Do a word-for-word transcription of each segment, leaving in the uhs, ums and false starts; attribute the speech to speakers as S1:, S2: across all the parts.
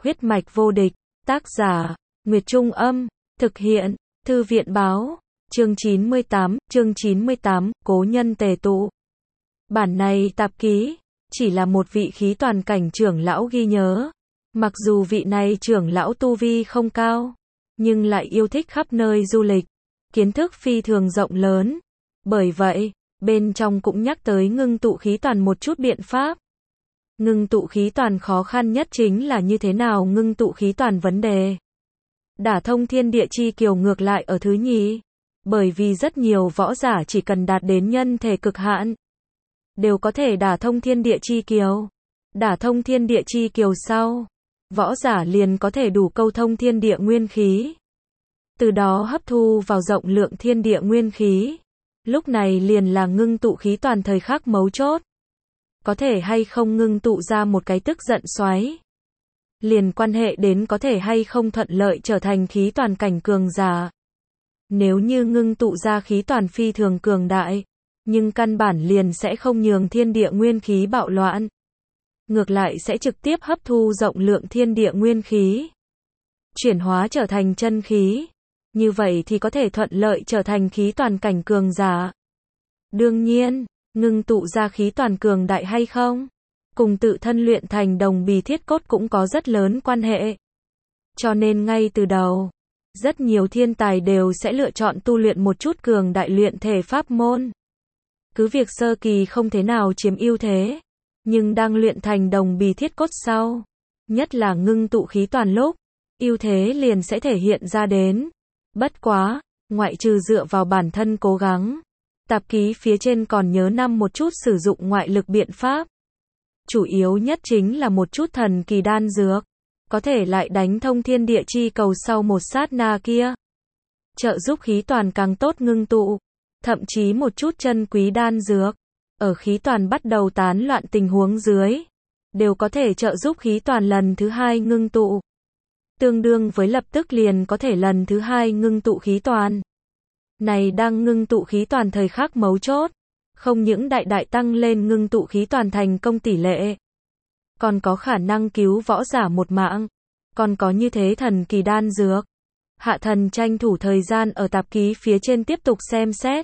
S1: Huyết mạch vô địch, tác giả, Nguyệt Trung Âm, thực hiện, Thư viện Báo, chương chín mươi tám, chương chín mươi tám, Cố nhân tề tụ. Bản này tạp ký, chỉ là một vị khí toàn cảnh trưởng lão ghi nhớ. Mặc dù vị này trưởng lão tu vi không cao, nhưng lại yêu thích khắp nơi du lịch, kiến thức phi thường rộng lớn. Bởi vậy, bên trong cũng nhắc tới ngưng tụ khí toàn một chút biện pháp. Ngưng tụ khí toàn khó khăn nhất chính là như thế nào ngưng tụ khí toàn vấn đề. Đả thông thiên địa chi kiều ngược lại ở thứ nhì. Bởi vì rất nhiều võ giả chỉ cần đạt đến nhân thể cực hạn, đều có thể đả thông thiên địa chi kiều. Đả thông thiên địa chi kiều sau, võ giả liền có thể đủ câu thông thiên địa nguyên khí. Từ đó hấp thu vào rộng lượng thiên địa nguyên khí. Lúc này liền là ngưng tụ khí toàn thời khắc mấu chốt. Có thể hay không ngưng tụ ra một cái tức giận xoáy, liền quan hệ đến có thể hay không thuận lợi trở thành khí toàn cảnh cường giả. Nếu như ngưng tụ ra khí toàn phi thường cường đại, nhưng căn bản liền sẽ không nhường thiên địa nguyên khí bạo loạn. Ngược lại sẽ trực tiếp hấp thu rộng lượng thiên địa nguyên khí, chuyển hóa trở thành chân khí. Như vậy thì có thể thuận lợi trở thành khí toàn cảnh cường giả. Đương nhiên, ngưng tụ ra khí toàn cường đại hay không, cùng tự thân luyện thành đồng bì thiết cốt cũng có rất lớn quan hệ. Cho nên ngay từ đầu, rất nhiều thiên tài đều sẽ lựa chọn tu luyện một chút cường đại luyện thể pháp môn. Cứ việc sơ kỳ không thế nào chiếm ưu thế, nhưng đang luyện thành đồng bì thiết cốt sau, nhất là ngưng tụ khí toàn lúc, ưu thế liền sẽ thể hiện ra đến. Bất quá, ngoại trừ dựa vào bản thân cố gắng, tạp ký phía trên còn nhớ năm một chút sử dụng ngoại lực biện pháp. Chủ yếu nhất chính là một chút thần kỳ đan dược, có thể lại đánh thông thiên địa chi cầu sau một sát na kia, trợ giúp khí toàn càng tốt ngưng tụ. Thậm chí một chút chân quý đan dược, ở khí toàn bắt đầu tán loạn tình huống dưới, đều có thể trợ giúp khí toàn lần thứ hai ngưng tụ. Tương đương với lập tức liền có thể lần thứ hai ngưng tụ khí toàn. Này đang ngưng tụ khí toàn thời khắc mấu chốt, không những đại đại tăng lên ngưng tụ khí toàn thành công tỷ lệ, còn có khả năng cứu võ giả một mạng, còn có như thế thần kỳ đan dược. Hạ thần tranh thủ thời gian ở tạp ký phía trên tiếp tục xem xét.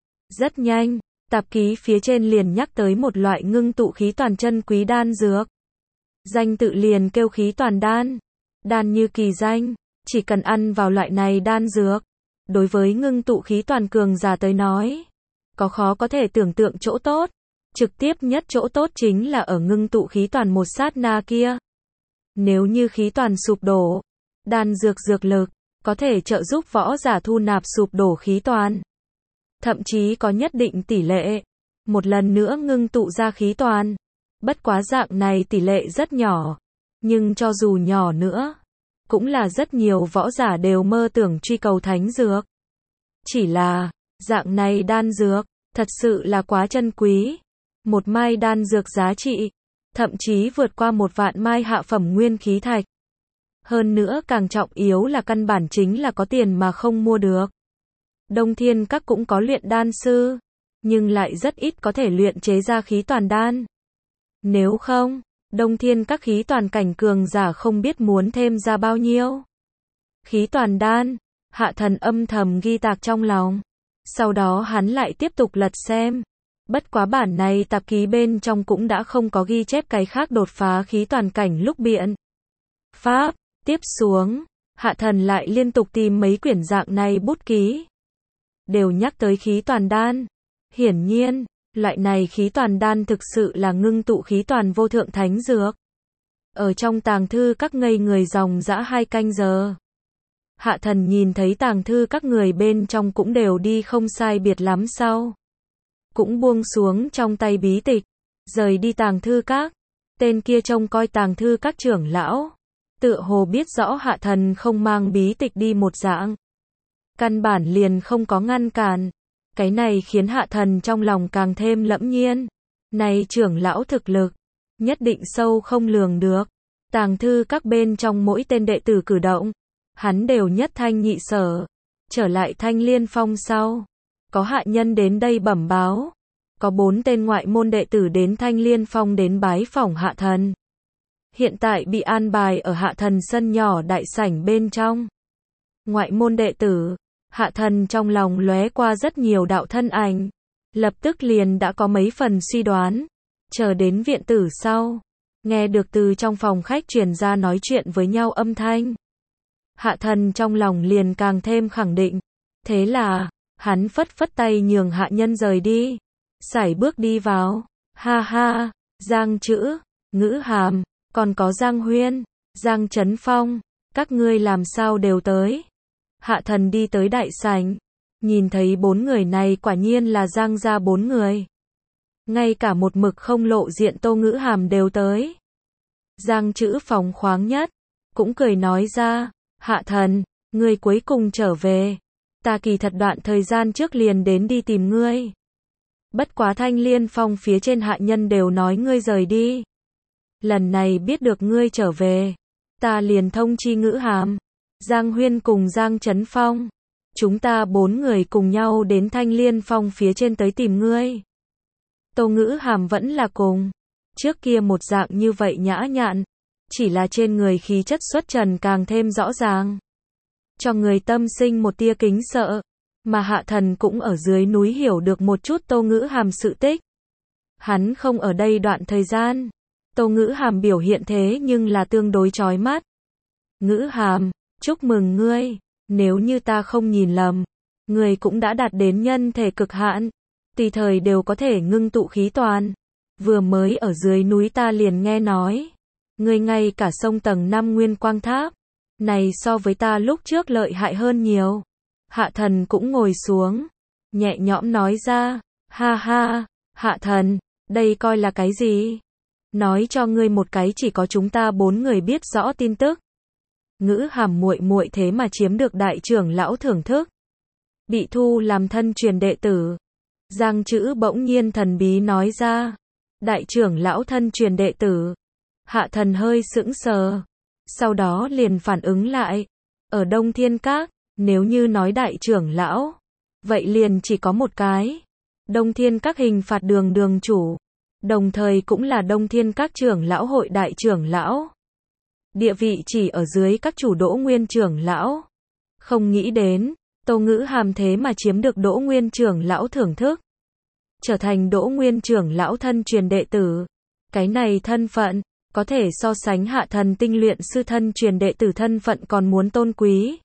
S1: Rất nhanh, tạp ký phía trên liền nhắc tới một loại ngưng tụ khí toàn chân quý đan dược. Danh tự liền kêu khí toàn đan. Đan như kỳ danh, chỉ cần ăn vào loại này đan dược, đối với ngưng tụ khí toàn cường giả tới nói, có khó có thể tưởng tượng chỗ tốt. Trực tiếp nhất chỗ tốt chính là ở ngưng tụ khí toàn một sát na kia. Nếu như khí toàn sụp đổ, đan dược dược lực có thể trợ giúp võ giả thu nạp sụp đổ khí toàn. Thậm chí có nhất định tỷ lệ, một lần nữa ngưng tụ ra khí toàn. Bất quá dạng này tỷ lệ rất nhỏ, nhưng cho dù nhỏ nữa, cũng là rất nhiều võ giả đều mơ tưởng truy cầu thánh dược. Chỉ là, dạng này đan dược, thật sự là quá chân quý. Một mai đan dược giá trị, thậm chí vượt qua một vạn mai hạ phẩm nguyên khí thạch. Hơn nữa càng trọng yếu là căn bản chính là có tiền mà không mua được. Đông Thiên Các cũng có luyện đan sư, nhưng lại rất ít có thể luyện chế ra khí toàn đan. Nếu không, Đông Thiên Các khí toàn cảnh cường giả không biết muốn thêm ra bao nhiêu. Khí toàn đan, Hạ thần âm thầm ghi tạc trong lòng. Sau đó hắn lại tiếp tục lật xem. Bất quá bản này tạp ký bên trong cũng đã không có ghi chép cái khác đột phá khí toàn cảnh lúc biện pháp. Tiếp xuống, Hạ thần lại liên tục tìm mấy quyển dạng này bút ký, đều nhắc tới khí toàn đan. Hiển nhiên, loại này khí toàn đan thực sự là ngưng tụ khí toàn vô thượng thánh dược. Ở trong tàng thư các ngây người dòng dã hai canh giờ. Hạ thần nhìn thấy tàng thư các người bên trong cũng đều đi không sai biệt lắm sau, cũng buông xuống trong tay bí tịch, rời đi tàng thư các. Tên kia trông coi tàng thư các trưởng lão, tựa hồ biết rõ hạ thần không mang bí tịch đi một dạng, căn bản liền không có ngăn cản. Cái này khiến hạ thần trong lòng càng thêm lẫm nhiên. Này trưởng lão thực lực, nhất định sâu không lường được. Tàng thư các bên trong mỗi tên đệ tử cử động, hắn đều nhất thanh nhị sở. Trở lại Thanh Liên Phong sau, có hạ nhân đến đây bẩm báo, có bốn tên ngoại môn đệ tử đến Thanh Liên Phong đến bái phỏng hạ thần. hiện tại bị an bài ở Hạ Thần sân nhỏ đại sảnh bên trong. Ngoại môn đệ tử, Hạ Thần trong lòng lóe qua rất nhiều đạo thân ảnh, lập tức liền đã có mấy phần suy đoán. Chờ đến viện tử sau, nghe được từ trong phòng khách truyền ra nói chuyện với nhau âm thanh. Hạ Thần trong lòng liền càng thêm khẳng định. Thế là, hắn phất phất tay nhường hạ nhân rời đi. Sải bước đi vào. Ha ha, Giang Chữ, Ngữ Hàm, còn có Giang Huyên, Giang Trấn Phong, các ngươi làm sao đều tới. Hạ Thần đi tới đại sảnh, nhìn thấy bốn người này quả nhiên là Giang gia bốn người. Ngay cả một mực không lộ diện Tô Ngữ Hàm đều tới. Giang Chữ phóng khoáng nhất, cũng cười nói ra, Hạ Thần, ngươi cuối cùng trở về. Ta kỳ thật đoạn thời gian trước liền đến đi tìm ngươi. Bất quá Thanh Liên Phong phía trên hạ nhân đều nói ngươi rời đi. Lần này biết được ngươi trở về, ta liền thông chi Ngữ Hàm, Giang Huyên cùng Giang Trấn Phong. Chúng ta bốn người cùng nhau đến Thanh Liên Phong phía trên tới tìm ngươi. Tô Ngữ Hàm vẫn là cùng trước kia một dạng như vậy nhã nhặn, chỉ là trên người khí chất xuất trần càng thêm rõ ràng, cho người tâm sinh một tia kính sợ. Mà Hạ Thần cũng ở dưới núi hiểu được một chút Tô Ngữ Hàm sự tích. Hắn không ở đây đoạn thời gian, Tô Ngữ Hàm biểu hiện thế nhưng là tương đối chói mắt. Ngữ Hàm, chúc mừng ngươi, nếu như ta không nhìn lầm, ngươi cũng đã đạt đến nhân thể cực hạn, tùy thời đều có thể ngưng tụ khí toàn. Vừa mới ở dưới núi ta liền nghe nói, ngươi ngay cả sông tầng năm nguyên quang tháp, này so với ta lúc trước lợi hại hơn nhiều. Hạ Thần cũng ngồi xuống, nhẹ nhõm nói ra, ha ha, Hạ Thần, đây coi là cái gì? Nói cho ngươi một cái chỉ có chúng ta bốn người biết rõ tin tức. Ngữ Hàm muội muội thế mà chiếm được đại trưởng lão thưởng thức, bị thu làm thân truyền đệ tử. Giang Chữ bỗng nhiên thần bí nói ra, đại trưởng lão thân truyền đệ tử. Hạ Thần hơi sững sờ, sau đó liền phản ứng lại, ở Đông Thiên Các, nếu như nói đại trưởng lão, vậy liền chỉ có một cái. Đông Thiên Các hình phạt đường đường chủ, đồng thời cũng là Đông Thiên Các trưởng lão hội đại trưởng lão. Địa vị chỉ ở dưới các chủ Đỗ Nguyên trưởng lão. Không nghĩ đến, Tô Ngữ Hàm thế mà chiếm được Đỗ Nguyên trưởng lão thưởng thức, trở thành Đỗ Nguyên trưởng lão thân truyền đệ tử. Cái này thân phận, có thể so sánh Hạ Thần tinh luyện sư thân truyền đệ tử thân phận còn muốn tôn quý.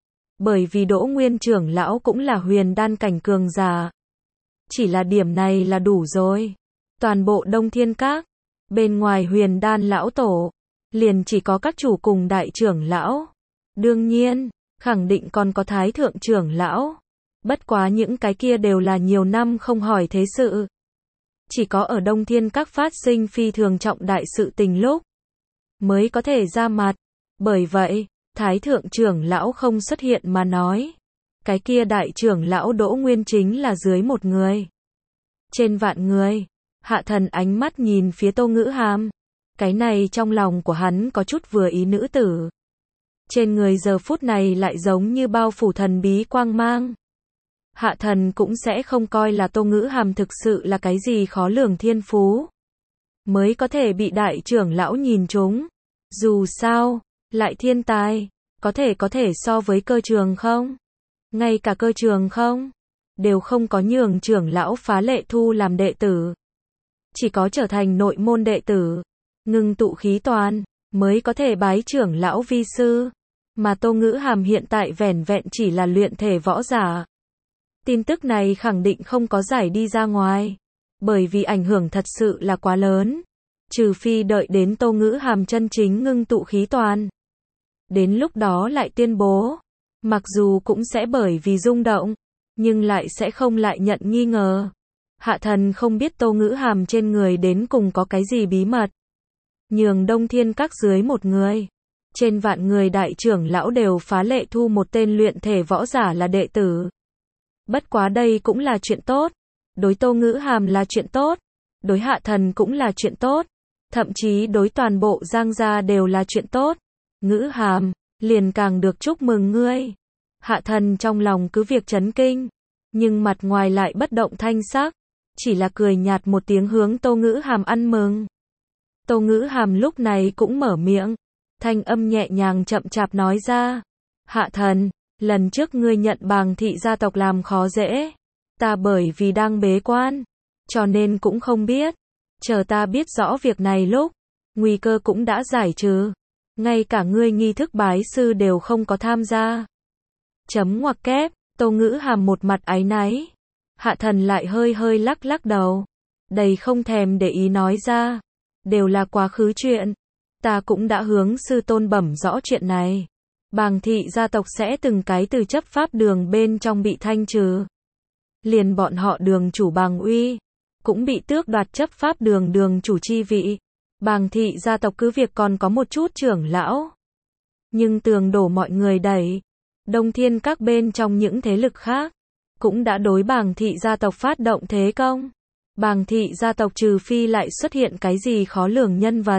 S1: Bởi vì Đỗ Nguyên trưởng lão cũng là huyền đan cảnh cường giả. Chỉ là điểm này là đủ rồi. Toàn bộ Đông Thiên Các, bên ngoài huyền đan lão tổ, liền chỉ có các chủ cùng đại trưởng lão. Đương nhiên, khẳng định còn có thái thượng trưởng lão. Bất quá những cái kia đều là nhiều năm không hỏi thế sự. Chỉ có ở Đông Thiên Các phát sinh phi thường trọng đại sự tình lúc, mới có thể ra mặt. Bởi vậy, thái thượng trưởng lão không xuất hiện mà nói, cái kia đại trưởng lão Đỗ Nguyên chính là dưới một người, trên vạn người. Hạ Thần ánh mắt nhìn phía Tô Ngữ Hàm, cái này trong lòng của hắn có chút vừa ý nữ tử. Trên người giờ phút này lại giống như bao phủ thần bí quang mang. Hạ Thần cũng sẽ không coi là Tô Ngữ Hàm thực sự là cái gì khó lường thiên phú, mới có thể bị đại trưởng lão nhìn trúng. Dù sao, lại thiên tài, có thể có thể so với Cơ Trường không? Ngay cả Cơ Trường không? Đều không có nhường trưởng lão phá lệ thu làm đệ tử. Chỉ có trở thành nội môn đệ tử, ngưng tụ khí toàn, mới có thể bái trưởng lão vi sư. Mà Tô Ngữ Hàm hiện tại vẻn vẹn chỉ là luyện thể võ giả. Tin tức này khẳng định không có giải đi ra ngoài, bởi vì ảnh hưởng thật sự là quá lớn. Trừ phi đợi đến Tô Ngữ Hàm chân chính ngưng tụ khí toàn, đến lúc đó lại tuyên bố, mặc dù cũng sẽ bởi vì rung động, nhưng lại sẽ không lại nhận nghi ngờ. Hạ Thần không biết Tô Ngữ Hàm trên người đến cùng có cái gì bí mật, nhường Đông Thiên Các dưới một người, trên vạn người đại trưởng lão đều phá lệ thu một tên luyện thể võ giả là đệ tử. Bất quá đây cũng là chuyện tốt, đối Tô Ngữ Hàm là chuyện tốt, đối Hạ Thần cũng là chuyện tốt, thậm chí đối toàn bộ Giang gia đều là chuyện tốt. Ngữ Hàm, liền càng được chúc mừng ngươi. Hạ Thần trong lòng cứ việc chấn kinh, nhưng mặt ngoài lại bất động thanh sắc, chỉ là cười nhạt một tiếng hướng Tô Ngữ Hàm ăn mừng. Tô Ngữ Hàm lúc này cũng mở miệng, thanh âm nhẹ nhàng chậm chạp nói ra. Hạ thần, lần trước ngươi nhận Bàng thị gia tộc làm khó dễ. Ta bởi vì đang bế quan, cho nên cũng không biết. Chờ ta biết rõ việc này lúc, nguy cơ cũng đã giải trừ. Ngay cả ngươi nghi thức bái sư đều không có tham gia. Chấm ngoặc kép, Tô Ngữ Hàm một mặt áy náy. Hạ thần lại hơi hơi lắc lắc đầu. Đầy không thèm để ý nói ra. Đều là quá khứ chuyện. Ta cũng đã hướng sư tôn bẩm rõ chuyện này. Bàng thị gia tộc sẽ từng cái từ chấp pháp đường bên trong bị thanh trừ. Liền bọn họ Đường chủ Bàng Uy cũng bị tước đoạt chấp pháp đường đường chủ chi vị. Bàng thị gia tộc cứ việc còn có một chút trưởng lão, nhưng tường đổ mọi người đẩy. Đông Thiên các bên trong những thế lực khác cũng đã đối Bàng thị gia tộc phát động thế công. Bàng thị gia tộc trừ phi lại xuất hiện cái gì khó lường nhân vật.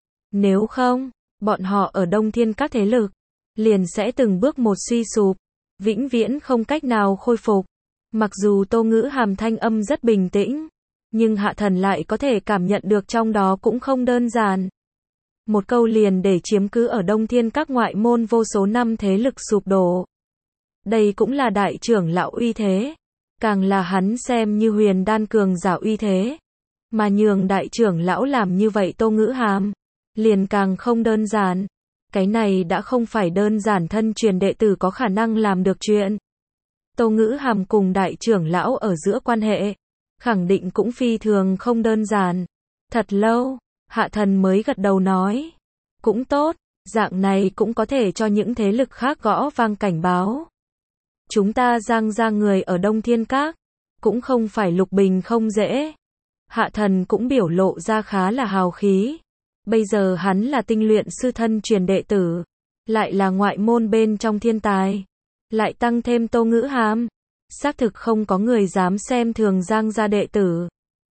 S1: Nếu không, bọn họ ở Đông Thiên các thế lực liền sẽ từng bước một suy sụp, vĩnh viễn không cách nào khôi phục. Mặc dù Tô Ngữ Hàm thanh âm rất bình tĩnh, nhưng Hạ thần lại có thể cảm nhận được trong đó cũng không đơn giản. Một câu liền để chiếm cứ ở Đông Thiên các ngoại môn vô số năm thế lực sụp đổ. Đây cũng là đại trưởng lão uy thế, càng là hắn xem như huyền đan cường giả uy thế. Mà nhường đại trưởng lão làm như vậy Tô Ngữ Hàm, liền càng không đơn giản. Cái này đã không phải đơn giản thân truyền đệ tử có khả năng làm được chuyện. Tô Ngữ Hàm cùng đại trưởng lão ở giữa quan hệ, khẳng định cũng phi thường không đơn giản. Thật lâu, Hạ thần mới gật đầu nói. Cũng tốt, dạng này cũng có thể cho những thế lực khác gõ vang cảnh báo. Chúng ta Giang gia người ở Đông Thiên Các, cũng không phải lục bình không dễ. Hạ thần cũng biểu lộ ra khá là hào khí. Bây giờ hắn là tinh luyện sư thân truyền đệ tử, lại là ngoại môn bên trong thiên tài, lại tăng thêm Tô Ngữ Hàm, xác thực không có người dám xem thường Giang gia đệ tử.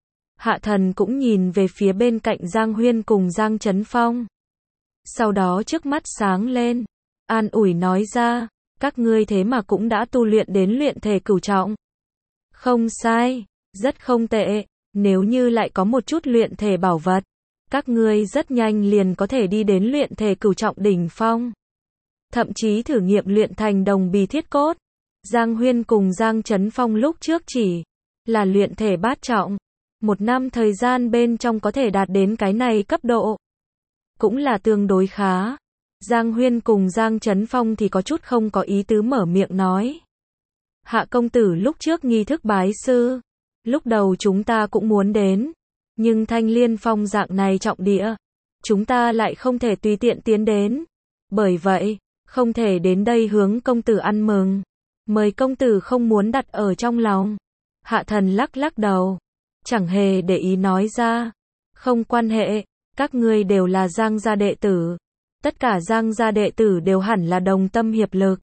S1: Hạ thần cũng nhìn về phía bên cạnh Giang Huyên cùng Giang Chấn Phong. Sau đó trước mắt sáng lên, an ủi nói ra, các ngươi thế mà cũng đã tu luyện đến luyện thể cửu trọng. Không sai, rất không tệ, nếu như lại có một chút luyện thể bảo vật, các ngươi rất nhanh liền có thể đi đến luyện thể cửu trọng đỉnh phong. Thậm chí thử nghiệm luyện thành đồng bì thiết cốt. Giang Huyên cùng Giang Chấn Phong lúc trước chỉ là luyện thể bát trọng. Một năm thời gian bên trong có thể đạt đến cái này cấp độ, cũng là tương đối khá. Giang Huyên cùng Giang Chấn Phong thì có chút không có ý tứ mở miệng nói. Hạ công tử lúc trước nghi thức bái sư, lúc đầu chúng ta cũng muốn đến. Nhưng Thanh Liên Phong dạng này trọng địa, chúng ta lại không thể tùy tiện tiến đến. Bởi vậy, không thể đến đây hướng công tử ăn mừng. Mời công tử không muốn đặt ở trong lòng. Hạ thần lắc lắc đầu, chẳng hề để ý nói ra. Không quan hệ, các ngươi đều là Giang gia đệ tử. Tất cả Giang gia đệ tử đều hẳn là đồng tâm hiệp lực.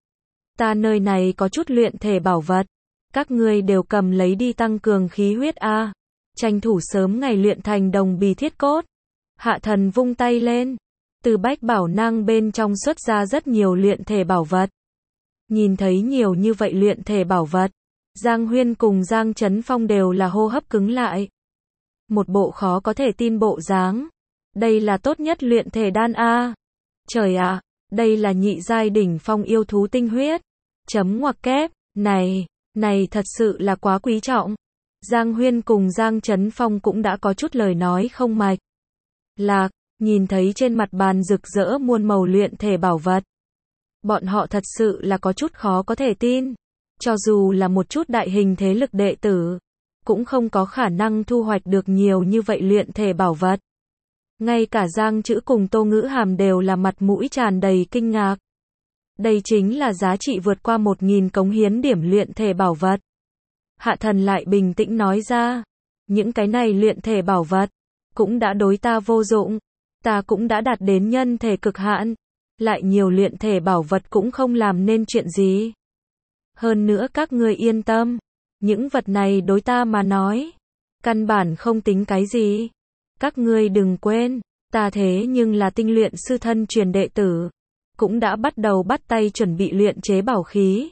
S1: Ta nơi này có chút luyện thể bảo vật, các ngươi đều cầm lấy đi tăng cường khí huyết a. Tranh thủ sớm ngày luyện thành đồng bì thiết cốt. Hạ thần vung tay lên, từ bách bảo nang bên trong xuất ra rất nhiều luyện thể bảo vật. Nhìn thấy nhiều như vậy luyện thể bảo vật, Giang Huyên cùng Giang Chấn Phong đều là hô hấp cứng lại. Một bộ khó có thể tin bộ dáng. Đây là tốt nhất luyện thể đan a. Trời ạ, đây là nhị giai đỉnh phong yêu thú tinh huyết. Chấm ngoặc kép, này, này thật sự là quá quý trọng. Giang Huyên cùng Giang Chấn Phong cũng đã có chút lời nói không mạch. Lạc, nhìn thấy trên mặt bàn rực rỡ muôn màu luyện thể bảo vật. Bọn họ thật sự là có chút khó có thể tin. Cho dù là một chút đại hình thế lực đệ tử, cũng không có khả năng thu hoạch được nhiều như vậy luyện thể bảo vật. Ngay cả Giang Chữ cùng Tô Ngữ Hàm đều là mặt mũi tràn đầy kinh ngạc. Đây chính là giá trị vượt qua một nghìn cống hiến điểm luyện thể bảo vật. Hạ thần lại bình tĩnh nói ra, những cái này luyện thể bảo vật, cũng đã đối ta vô dụng, ta cũng đã đạt đến nhân thể cực hạn, lại nhiều luyện thể bảo vật cũng không làm nên chuyện gì. Hơn nữa các ngươi yên tâm, những vật này đối ta mà nói, căn bản không tính cái gì. Các ngươi đừng quên, ta thế nhưng là tinh luyện sư thân truyền đệ tử, cũng đã bắt đầu bắt tay chuẩn bị luyện chế bảo khí.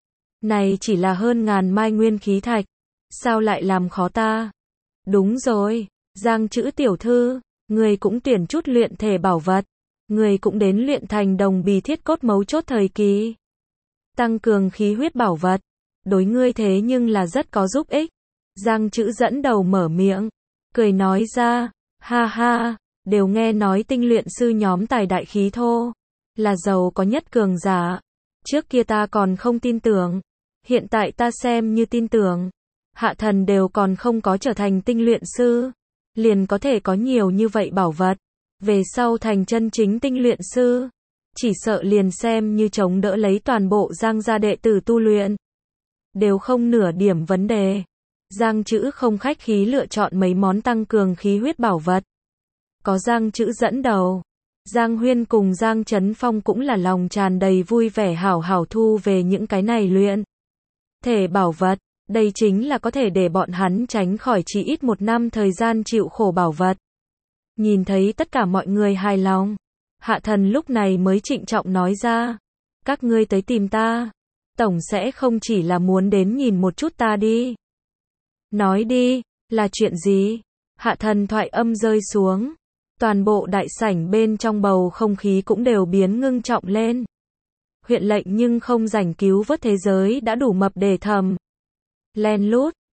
S1: Này chỉ là hơn ngàn mai nguyên khí thạch, sao lại làm khó ta? Đúng rồi, Giang Chữ tiểu thư, Người cũng tuyển chút luyện thể bảo vật. Người cũng đến luyện thành đồng bì thiết cốt mấu chốt thời kỳ. Tăng cường khí huyết bảo vật. Đối ngươi thế nhưng là rất có giúp ích. Giang Trữ dẫn đầu mở miệng. Cười nói ra. Ha ha. Đều nghe nói tinh luyện sư nhóm tài đại khí thô. Là giàu có nhất cường giả. Trước kia ta còn không tin tưởng. Hiện tại ta xem như tin tưởng. Hạ thần đều còn không có trở thành tinh luyện sư. Liền có thể có nhiều như vậy bảo vật. Về sau thành chân chính tinh luyện sư. Chỉ sợ liền xem như chống đỡ lấy toàn bộ Giang gia đệ tử tu luyện. Đều không nửa điểm vấn đề. Giang Trữ không khách khí lựa chọn mấy món tăng cường khí huyết bảo vật. Có Giang Trữ dẫn đầu. Giang Huyên cùng Giang Trấn Phong cũng là lòng tràn đầy vui vẻ hảo hảo thu về những cái này luyện thể bảo vật. Đây chính là có thể để bọn hắn tránh khỏi chỉ ít một năm thời gian chịu khổ bảo vật. Nhìn thấy tất cả mọi người hài lòng. Hạ thần lúc này mới trịnh trọng nói ra. Các ngươi tới tìm ta. Tổng sẽ không chỉ là muốn đến nhìn một chút ta đi. Nói đi, là chuyện gì? Hạ thần thoại âm rơi xuống. Toàn bộ đại sảnh bên trong bầu không khí cũng đều biến ngưng trọng lên. Huyện lệnh nhưng không rảnh cứu vớt thế giới đã đủ mập để thầm. Len lút,